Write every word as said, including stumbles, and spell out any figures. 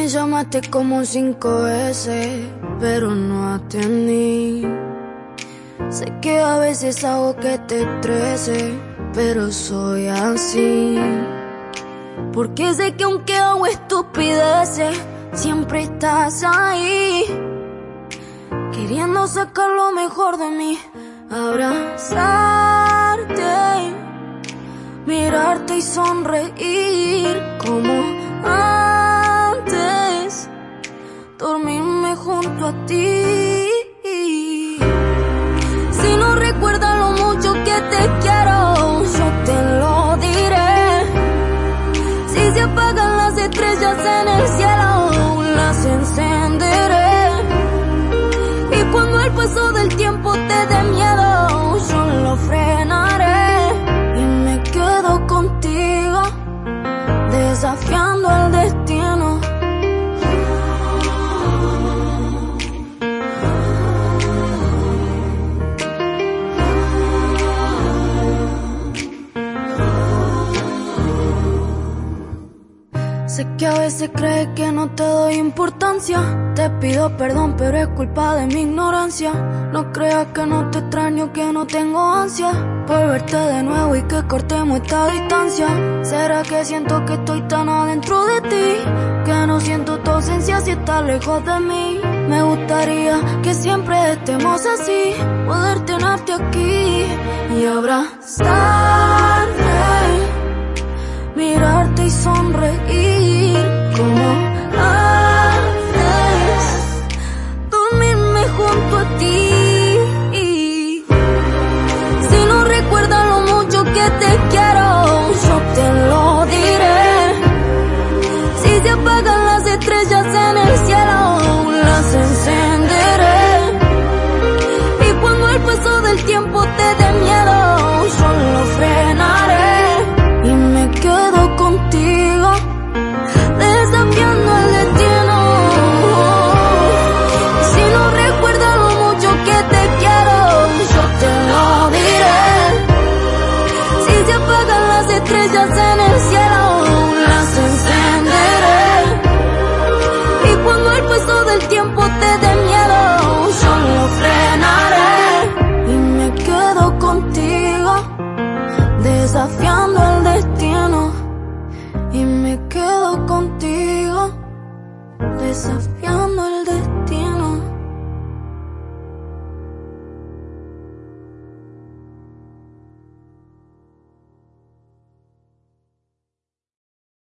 Me llamaste como cinco veces, pero no atendí. Sé que a veces hago que te estrese, pero soy así. Porque sé que aunque hago estupideces, siempre estás ahí, queriendo sacar lo mejor de mí. Abrazarte, mirarte y sonreír como antes, dormirme junto a ti. Si no recuerdas lo mucho que te quiero, yo te lo diré. Si se apagan las estrellas en el cielo, las encenderé. Y cuando el paso del tiempo te dé miedo, yo lo frenaré. Y me quedo contigo, desafiando el destino. Sé que a veces crees que no te doy importancia. Te pido perdón, pero es culpa de mi ignorancia. No creas que no te extraño, que no tengo ansia por verte de nuevo y que cortemos esta distancia. ¿Será que siento que estoy tan adentro de ti, que no siento tu ausencia si estás lejos de mí? Me gustaría que siempre estemos así, poder tenerte aquí y abrazarte, mirarte y sonreír como antes, dormirme junto a ti. Si no recuerdas lo mucho que te quiero, yo te lo diré. Si se apagan las estrellas en el cielo, las encenderé. Y cuando el paso del tiempo te dé miedo, yo lo frenaré. Y me quedo contigo, desafiando el destino. Si no recuerdas lo mucho que te quiero, yo te lo diré. Si se apagan las estrellas en el cielo, las encenderé. Y cuando el paso del tiempo te dé miedo, yo lo frenaré. Y me quedo contigo, desafiando el destino. Y me quedo contigo, desafiando